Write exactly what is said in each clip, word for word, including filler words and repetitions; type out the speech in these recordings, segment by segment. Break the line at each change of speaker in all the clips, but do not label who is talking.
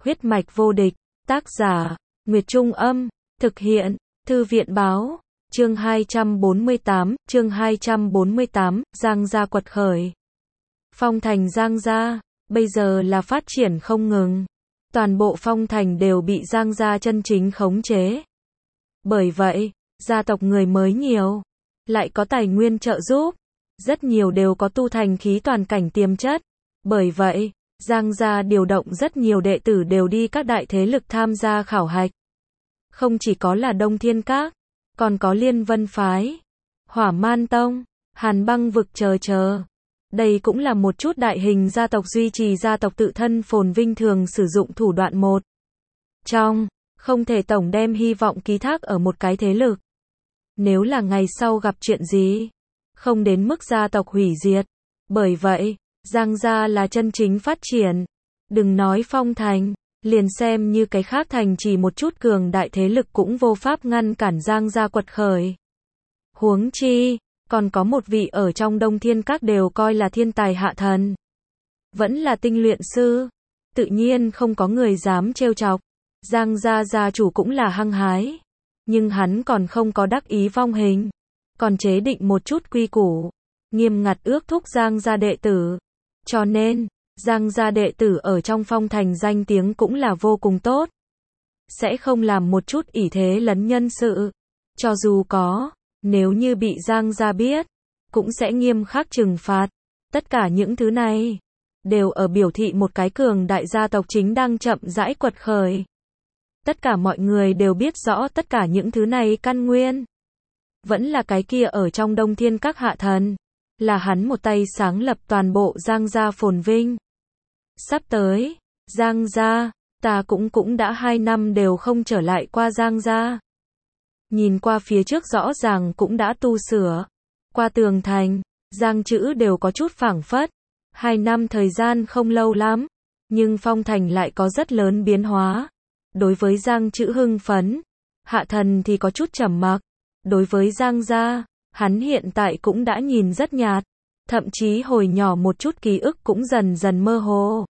Huyết mạch vô địch, tác giả, Nguyệt Trung Âm, thực hiện, Thư viện Báo, chương hai trăm bốn mươi tám, chương hai trăm bốn mươi tám, Giang Gia quật khởi. Phong thành Giang Gia, bây giờ là phát triển không ngừng. Toàn bộ phong thành đều bị Giang Gia chân chính khống chế. Bởi vậy, gia tộc người mới nhiều, lại có tài nguyên trợ giúp, rất nhiều đều có tu thành khí toàn cảnh tiềm chất. Bởi vậy, Giang Gia điều động rất nhiều đệ tử đều đi các đại thế lực tham gia khảo hạch. Không chỉ có là Đông Thiên Các, còn có Liên Vân Phái, Hỏa Man Tông, Hàn Băng Vực chờ chờ. Đây cũng là một chút đại hình gia tộc duy trì gia tộc tự thân phồn vinh thường sử dụng thủ đoạn một. Trong, không thể tổng đem hy vọng ký thác ở một cái thế lực. Nếu là ngày sau gặp chuyện gì, không đến mức gia tộc hủy diệt. Bởi vậy, Giang Gia là chân chính phát triển. Đừng nói phong thành, liền xem như cái khác thành chỉ một chút cường đại thế lực cũng vô pháp ngăn cản Giang Gia quật khởi. Huống chi, còn có một vị ở trong Đông Thiên Các đều coi là thiên tài Hạ Thần. Vẫn là tinh luyện sư. Tự nhiên không có người dám trêu chọc. Giang Gia gia chủ cũng là hăng hái. Nhưng hắn còn không có đắc ý vong hình. Còn chế định một chút quy củ. Nghiêm ngặt ước thúc Giang Gia đệ tử. Cho nên, Giang Gia đệ tử ở trong phong thành danh tiếng cũng là vô cùng tốt. Sẽ không làm một chút ỷ thế lấn nhân sự. Cho dù có, nếu như bị Giang Gia biết, cũng sẽ nghiêm khắc trừng phạt. Tất cả những thứ này, đều ở biểu thị một cái cường đại gia tộc chính đang chậm rãi quật khởi. Tất cả mọi người đều biết rõ tất cả những thứ này căn nguyên. Vẫn là cái kia ở trong Đông Thiên Các Hạ Thần. Là hắn một tay sáng lập toàn bộ Giang Gia phồn vinh. Sắp tới, Giang Gia, ta cũng cũng đã hai năm đều không trở lại qua Giang Gia. Nhìn qua phía trước rõ ràng cũng đã tu sửa. Qua tường thành, Giang chữ đều có chút phảng phất. Hai năm thời gian không lâu lắm, nhưng phong thành lại có rất lớn biến hóa. Đối với Giang chữ hưng phấn, Hạ Thần thì có chút trầm mặc. Đối với Giang Gia, hắn hiện tại cũng đã nhìn rất nhạt, thậm chí hồi nhỏ một chút ký ức cũng dần dần mơ hồ.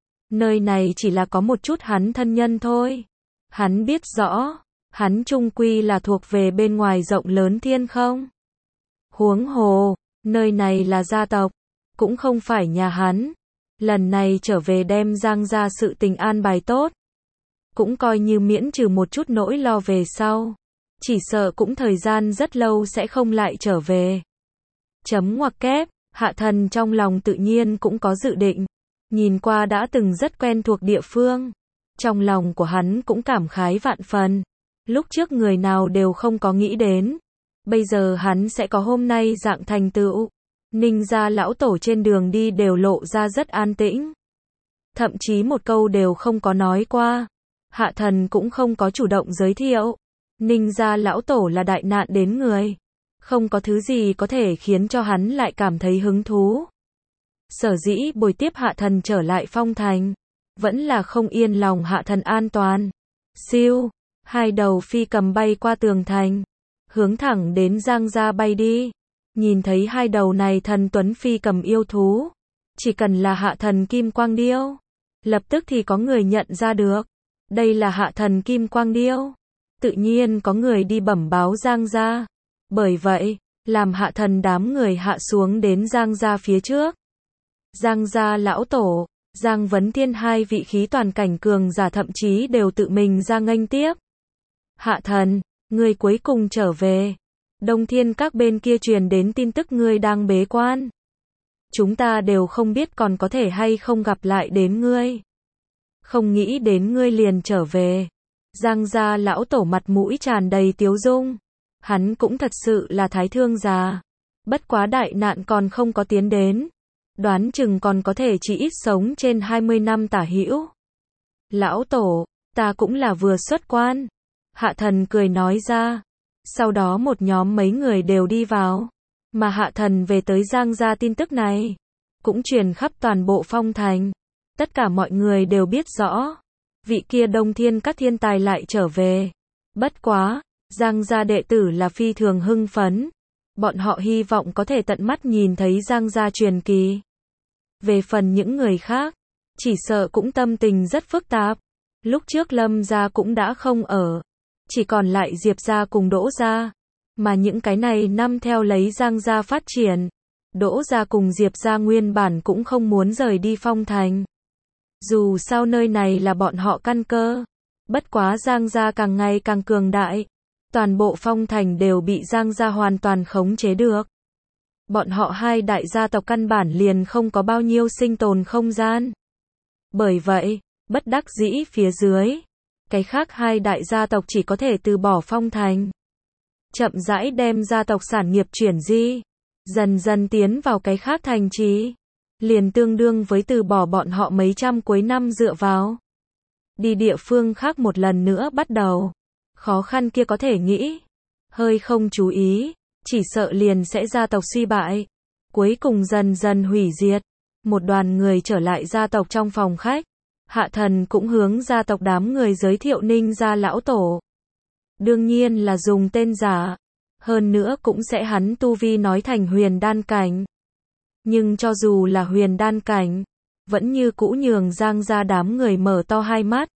Nơi này chỉ là có một chút hắn thân nhân thôi. Hắn biết rõ, hắn chung quy là thuộc về bên ngoài rộng lớn thiên không. Huống hồ, nơi này là gia tộc, cũng không phải nhà hắn. Lần này trở về đem Giang Gia sự tình an bài tốt, cũng coi như miễn trừ một chút nỗi lo về sau. Chỉ sợ cũng thời gian rất lâu sẽ không lại trở về. Chấm ngoặc kép, Hạ Thần trong lòng tự nhiên cũng có dự định. Nhìn qua đã từng rất quen thuộc địa phương. Trong lòng của hắn cũng cảm khái vạn phần. Lúc trước người nào đều không có nghĩ đến. Bây giờ hắn sẽ có hôm nay dạng thành tựu. Ninh gia lão tổ trên đường đi đều lộ ra rất an tĩnh. Thậm chí một câu đều không có nói qua. Hạ Thần cũng không có chủ động giới thiệu. Ninh gia lão tổ là đại nạn đến người. Không có thứ gì có thể khiến cho hắn lại cảm thấy hứng thú. Sở dĩ bồi tiếp Hạ Thần trở lại phong thành. Vẫn là không yên lòng Hạ Thần an toàn. Siêu, hai đầu phi cầm bay qua tường thành. Hướng thẳng đến Giang Gia bay đi. Nhìn thấy hai đầu này thần tuấn phi cầm yêu thú. Chỉ cần là Hạ Thần Kim Quang Điêu. Lập tức thì có người nhận ra được. Đây là Hạ Thần Kim Quang Điêu. Tự nhiên có người đi bẩm báo Giang Gia. Bởi vậy, làm Hạ Thần đám người hạ xuống đến Giang Gia phía trước. Giang Gia lão tổ, Giang Vấn Thiên hai vị khí toàn cảnh cường giả thậm chí đều tự mình ra nghênh tiếp. Hạ Thần, ngươi cuối cùng trở về. Đông Thiên Các bên kia truyền đến tin tức ngươi đang bế quan. Chúng ta đều không biết còn có thể hay không gặp lại đến ngươi. Không nghĩ đến ngươi liền trở về. Giang Gia lão tổ mặt mũi tràn đầy tiếu dung. Hắn cũng thật sự là thái thương già. Bất quá đại nạn còn không có tiến đến. Đoán chừng còn có thể chỉ ít sống trên hai mươi năm tả hữu. Lão tổ, ta cũng là vừa xuất quan. Hạ Thần cười nói ra. Sau đó một nhóm mấy người đều đi vào. Mà Hạ Thần về tới Giang Gia tin tức này. Cũng truyền khắp toàn bộ phong thành. Tất cả mọi người đều biết rõ. Vị kia Đông Thiên Các thiên tài lại trở về. Bất quá, Giang Gia đệ tử là phi thường hưng phấn. Bọn họ hy vọng có thể tận mắt nhìn thấy Giang Gia truyền kỳ. Về phần những người khác, chỉ sợ cũng tâm tình rất phức tạp. Lúc trước Lâm gia cũng đã không ở, chỉ còn lại Diệp gia cùng Đỗ gia, mà những cái này năm theo lấy Giang gia phát triển, Đỗ gia cùng Diệp gia nguyên bản cũng không muốn rời đi Phong Thành. Dù sao nơi này là bọn họ căn cơ, bất quá Giang gia càng ngày càng cường đại, toàn bộ Phong Thành đều bị Giang gia hoàn toàn khống chế được. Bọn họ hai đại gia tộc căn bản liền không có bao nhiêu sinh tồn không gian. Bởi vậy, bất đắc dĩ phía dưới, cái khác hai đại gia tộc chỉ có thể từ bỏ Phong Thành. Chậm rãi đem gia tộc sản nghiệp chuyển di, dần dần tiến vào cái khác thành trì, liền tương đương với từ bỏ bọn họ mấy trăm cuối năm dựa vào. Đi địa phương khác một lần nữa bắt đầu. Khó khăn kia có thể nghĩ, hơi không chú ý, chỉ sợ liền sẽ gia tộc suy bại, cuối cùng dần dần hủy diệt. Một đoàn người trở lại gia tộc trong phòng khách, Hạ Thần cũng hướng gia tộc đám người giới thiệu Ninh gia lão tổ. Đương nhiên là dùng tên giả, hơn nữa cũng sẽ hắn tu vi nói thành huyền đan cảnh. Nhưng cho dù là huyền đan cảnh, vẫn như cũ nhường Giang gia đám người mở to hai mắt.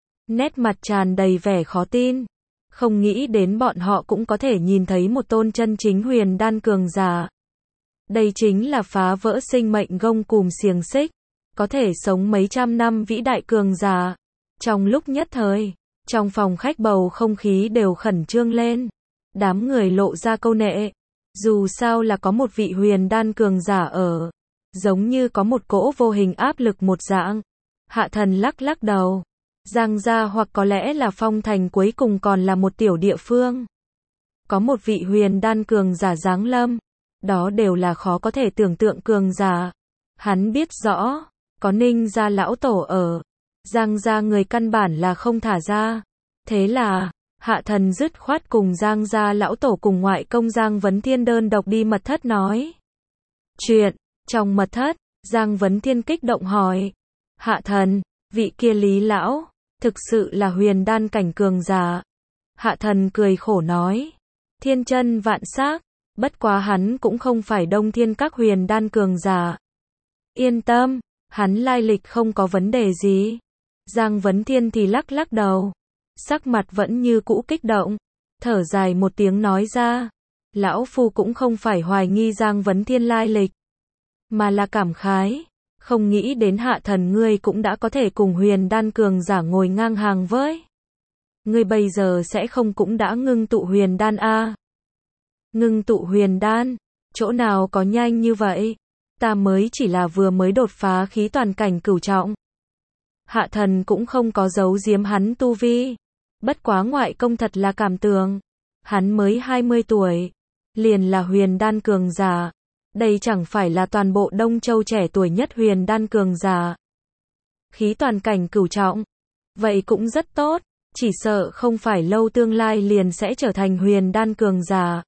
Nét mặt tràn đầy vẻ khó tin, không nghĩ đến bọn họ cũng có thể nhìn thấy một tôn chân chính huyền đan cường giả. Đây chính là phá vỡ sinh mệnh gông cùm xiềng xích, có thể sống mấy trăm năm vĩ đại cường giả. Trong lúc nhất thời, trong phòng khách bầu không khí đều khẩn trương lên, đám người lộ ra câu nệ, dù sao là có một vị huyền đan cường giả ở, giống như có một cỗ vô hình áp lực một dạng. Hạ Thần lắc lắc đầu, Giang gia hoặc có lẽ là Phong Thành cuối cùng còn là một tiểu địa phương. Có một vị huyền đan cường giả giáng lâm, đó đều là khó có thể tưởng tượng cường giả. Hắn biết rõ, có Ninh gia lão tổ ở, Giang gia người căn bản là không thả ra. Thế là, Hạ Thần dứt khoát cùng Giang gia lão tổ cùng ngoại công Giang Vấn Thiên đơn độc đi mật thất nói chuyện. Trong mật thất, Giang Vấn Thiên kích động hỏi, Hạ Thần, vị kia Lý lão, thực sự là huyền đan cảnh cường giả. Hạ Thần cười khổ nói, thiên chân vạn xác, bất quá hắn cũng không phải Đông Thiên các huyền đan cường giả. Yên tâm, hắn lai lịch không có vấn đề gì. Giang Vấn Thiên thì lắc lắc đầu, sắc mặt vẫn như cũ kích động, thở dài một tiếng nói ra, lão phu cũng không phải hoài nghi Giang Vấn Thiên lai lịch, mà là cảm khái, không nghĩ đến Hạ Thần ngươi cũng đã có thể cùng huyền đan cường giả ngồi ngang hàng với. Ngươi bây giờ sẽ không cũng đã ngưng tụ huyền đan a? À? Ngưng tụ huyền đan, chỗ nào có nhanh như vậy? Ta mới chỉ là vừa mới đột phá khí toàn cảnh cửu trọng. Hạ Thần cũng không có giấu giếm hắn tu vi, bất quá ngoại công thật là cảm tường, hắn mới hai mươi tuổi, liền là huyền đan cường giả. Đây chẳng phải là toàn bộ Đông Châu trẻ tuổi nhất huyền đan cường giả. Khí toàn cảnh cửu trọng, vậy cũng rất tốt, chỉ sợ không phải lâu tương lai liền sẽ trở thành huyền đan cường giả.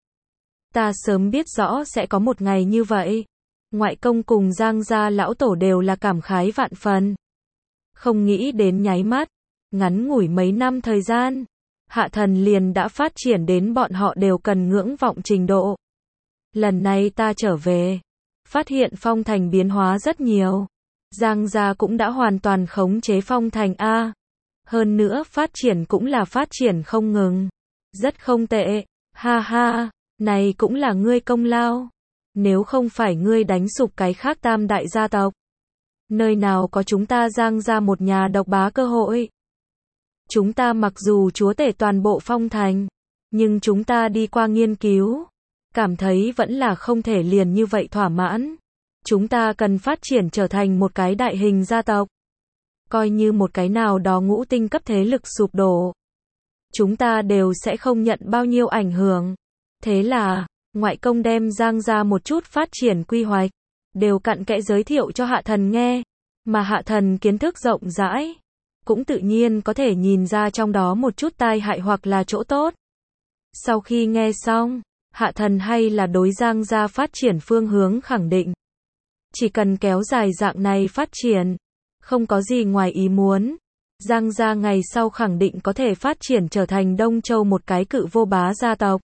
Ta sớm biết rõ sẽ có một ngày như vậy. Ngoại công cùng Giang gia lão tổ đều là cảm khái vạn phần. Không nghĩ đến nháy mắt, ngắn ngủi mấy năm thời gian, Hạ Thần liền đã phát triển đến bọn họ đều cần ngưỡng vọng trình độ. Lần này ta trở về, phát hiện Phong Thành biến hóa rất nhiều. Giang gia cũng đã hoàn toàn khống chế Phong Thành a. Hơn nữa phát triển cũng là phát triển không ngừng. Rất không tệ, ha ha, này cũng là ngươi công lao. Nếu không phải ngươi đánh sụp cái khác tam đại gia tộc, nơi nào có chúng ta Giang gia một nhà độc bá cơ hội. Chúng ta mặc dù chúa tể toàn bộ Phong Thành, nhưng chúng ta đi qua nghiên cứu, cảm thấy vẫn là không thể liền như vậy thỏa mãn. Chúng ta cần phát triển trở thành một cái đại hình gia tộc. Coi như một cái nào đó ngũ tinh cấp thế lực sụp đổ, chúng ta đều sẽ không nhận bao nhiêu ảnh hưởng. Thế là, ngoại công đem Giang gia một chút phát triển quy hoạch, đều cặn kẽ giới thiệu cho Hạ Thần nghe. Mà Hạ Thần kiến thức rộng rãi, cũng tự nhiên có thể nhìn ra trong đó một chút tai hại hoặc là chỗ tốt. Sau khi nghe xong, Hạ Thần hay là đối Giang gia phát triển phương hướng khẳng định. Chỉ cần kéo dài dạng này phát triển, không có gì ngoài ý muốn, Giang gia ngày sau khẳng định có thể phát triển trở thành Đông Châu một cái cự vô bá gia tộc.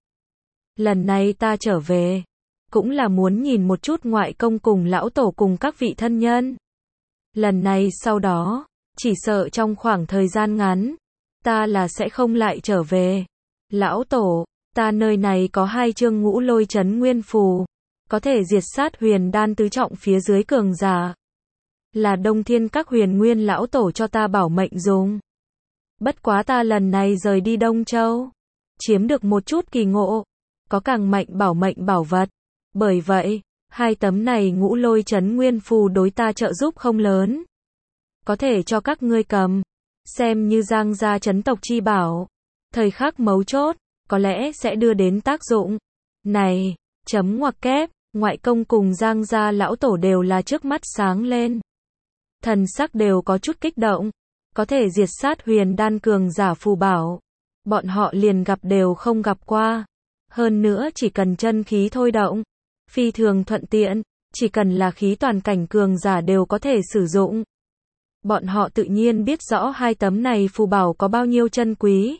Lần này ta trở về, cũng là muốn nhìn một chút ngoại công cùng lão tổ cùng các vị thân nhân. Lần này sau đó, chỉ sợ trong khoảng thời gian ngắn, ta là sẽ không lại trở về. Lão tổ, ta nơi này có hai chương ngũ lôi chấn nguyên phù, có thể diệt sát huyền đan tứ trọng phía dưới cường giả. Là Đông Thiên Các huyền nguyên lão tổ cho ta bảo mệnh dùng. Bất quá ta lần này rời đi Đông Châu, chiếm được một chút kỳ ngộ, có càng mạnh bảo mệnh bảo vật. Bởi vậy, hai tấm này ngũ lôi chấn nguyên phù đối ta trợ giúp không lớn. Có thể cho các ngươi cầm, xem như Giang gia chấn tộc chi bảo. Thời khắc mấu chốt, có lẽ sẽ đưa đến tác dụng. Này, chấm ngoặc kép, ngoại công cùng Giang gia lão tổ đều là trước mắt sáng lên. Thần sắc đều có chút kích động, có thể diệt sát huyền đan cường giả phù bảo. Bọn họ liền gặp đều không gặp qua. Hơn nữa chỉ cần chân khí thôi động, phi thường thuận tiện, chỉ cần là khí toàn cảnh cường giả đều có thể sử dụng. Bọn họ tự nhiên biết rõ hai tấm này phù bảo có bao nhiêu chân quý.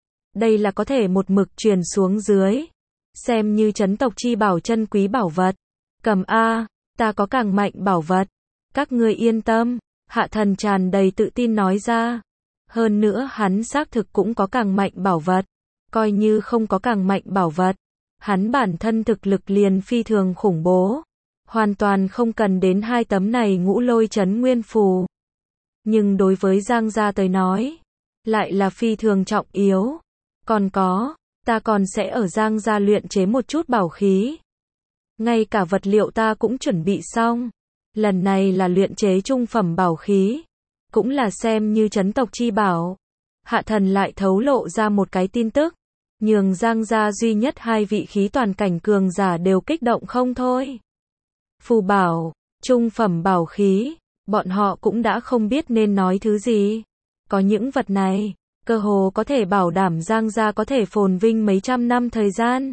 Đây là có thể một mực truyền xuống dưới, xem như chấn tộc chi bảo chân quý bảo vật. Cầm a, ta có càng mạnh bảo vật. Các ngươi yên tâm, Hạ Thần tràn đầy tự tin nói ra. Hơn nữa hắn xác thực cũng có càng mạnh bảo vật. Coi như không có càng mạnh bảo vật, hắn bản thân thực lực liền phi thường khủng bố. Hoàn toàn không cần đến hai tấm này ngũ lôi chấn nguyên phù. Nhưng đối với Giang gia tới nói, lại là phi thường trọng yếu. Còn có, ta còn sẽ ở Giang gia luyện chế một chút bảo khí. Ngay cả vật liệu ta cũng chuẩn bị xong. Lần này là luyện chế trung phẩm bảo khí, cũng là xem như chấn tộc chi bảo. Hạ Thần lại thấu lộ ra một cái tin tức, nhường Giang gia duy nhất hai vị khí toàn cảnh cường giả đều kích động không thôi. Phù bảo, trung phẩm bảo khí, bọn họ cũng đã không biết nên nói thứ gì. Có những vật này, cơ hồ có thể bảo đảm Giang gia có thể phồn vinh mấy trăm năm thời gian.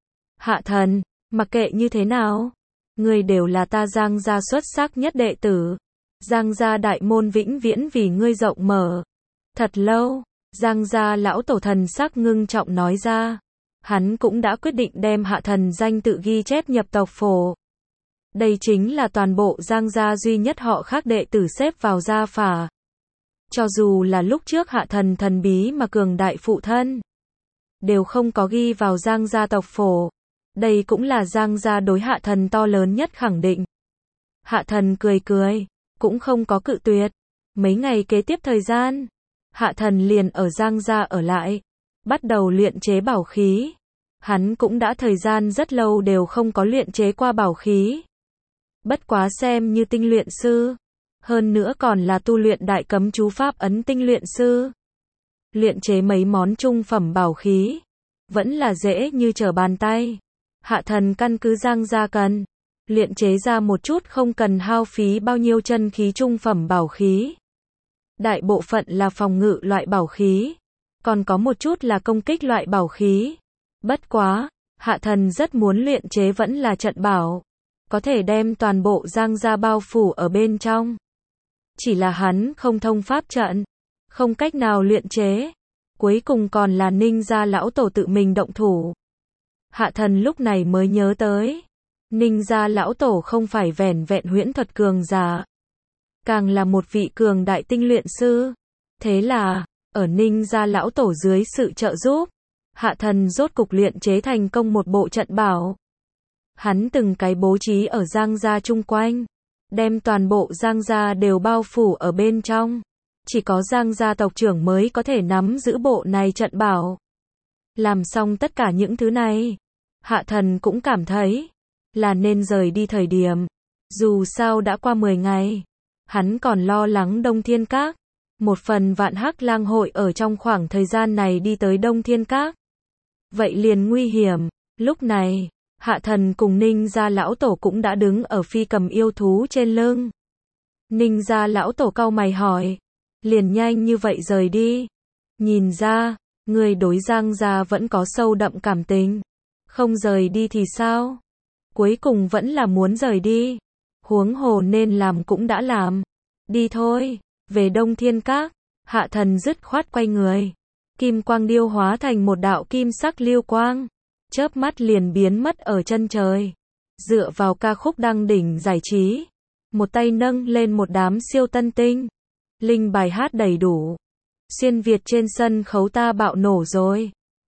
Hạ Thần, mặc kệ như thế nào, ngươi đều là ta Giang gia xuất sắc nhất đệ tử. Giang gia đại môn vĩnh viễn vì ngươi rộng mở. Thật lâu, Giang gia lão tổ thần sắc ngưng trọng nói ra. Hắn cũng đã quyết định đem Hạ Thần danh tự ghi chép nhập tộc phổ. Đây chính là toàn bộ Giang gia duy nhất họ khác đệ tử xếp vào gia phả. Cho dù là lúc trước Hạ Thần thần bí mà cường đại phụ thân, đều không có ghi vào Giang gia tộc phổ. Đây cũng là Giang gia đối Hạ Thần to lớn nhất khẳng định. Hạ Thần cười cười, cũng không có cự tuyệt. Mấy ngày kế tiếp thời gian, Hạ Thần liền ở Giang gia ở lại, bắt đầu luyện chế bảo khí. Hắn cũng đã thời gian rất lâu đều không có luyện chế qua bảo khí. Bất quá xem như tinh luyện sư, hơn nữa còn là tu luyện đại cấm chú pháp ấn tinh luyện sư. Luyện chế mấy món trung phẩm bảo khí, vẫn là dễ như trở bàn tay. Hạ Thần căn cứ Giang gia cần, luyện chế ra một chút không cần hao phí bao nhiêu chân khí trung phẩm bảo khí. Đại bộ phận là phòng ngự loại bảo khí, còn có một chút là công kích loại bảo khí. Bất quá, Hạ Thần rất muốn luyện chế vẫn là trận bảo, có thể đem toàn bộ Giang gia bao phủ ở bên trong. Chỉ là hắn không thông pháp trận, không cách nào luyện chế. Cuối cùng còn là Ninh gia lão tổ tự mình động thủ. Hạ Thần lúc này mới nhớ tới, Ninh gia lão tổ không phải vẻn vẹn huyễn thuật cường giả, càng là một vị cường đại tinh luyện sư. Thế là, ở Ninh gia lão tổ dưới sự trợ giúp, Hạ Thần rốt cục luyện chế thành công một bộ trận bảo. Hắn từng cái bố trí ở Giang gia chung quanh, đem toàn bộ Giang gia đều bao phủ ở bên trong. Chỉ có Giang gia tộc trưởng mới có thể nắm giữ bộ này trận bảo. Làm xong tất cả những thứ này, Hạ Thần cũng cảm thấy là nên rời đi thời điểm. Dù sao đã qua mười ngày, hắn còn lo lắng Đông Thiên Các. Một phần Vạn Hắc Lang hội ở trong khoảng thời gian này đi tới Đông Thiên Các, vậy liền nguy hiểm. Lúc này, Hạ Thần cùng Ninh gia lão tổ cũng đã đứng ở phi cầm yêu thú trên lưng. Ninh gia lão tổ cau mày hỏi, liền nhanh như vậy rời đi? Nhìn ra, người đối Giang gia vẫn có sâu đậm cảm tình. Không rời đi thì sao? Cuối cùng vẫn là muốn rời đi. Huống hồ nên làm cũng đã làm. Đi thôi, về Đông Thiên Các. Hạ Thần dứt khoát quay người. Kim quang điêu hóa thành một đạo kim sắc lưu quang, chớp mắt liền biến mất ở chân trời. Dựa vào ca khúc đăng đỉnh giải trí, một tay nâng lên một đám siêu tân tinh, Linh bài hát đầy đủ. Xuyên Việt trên sân khấu ta bạo nổ rồi.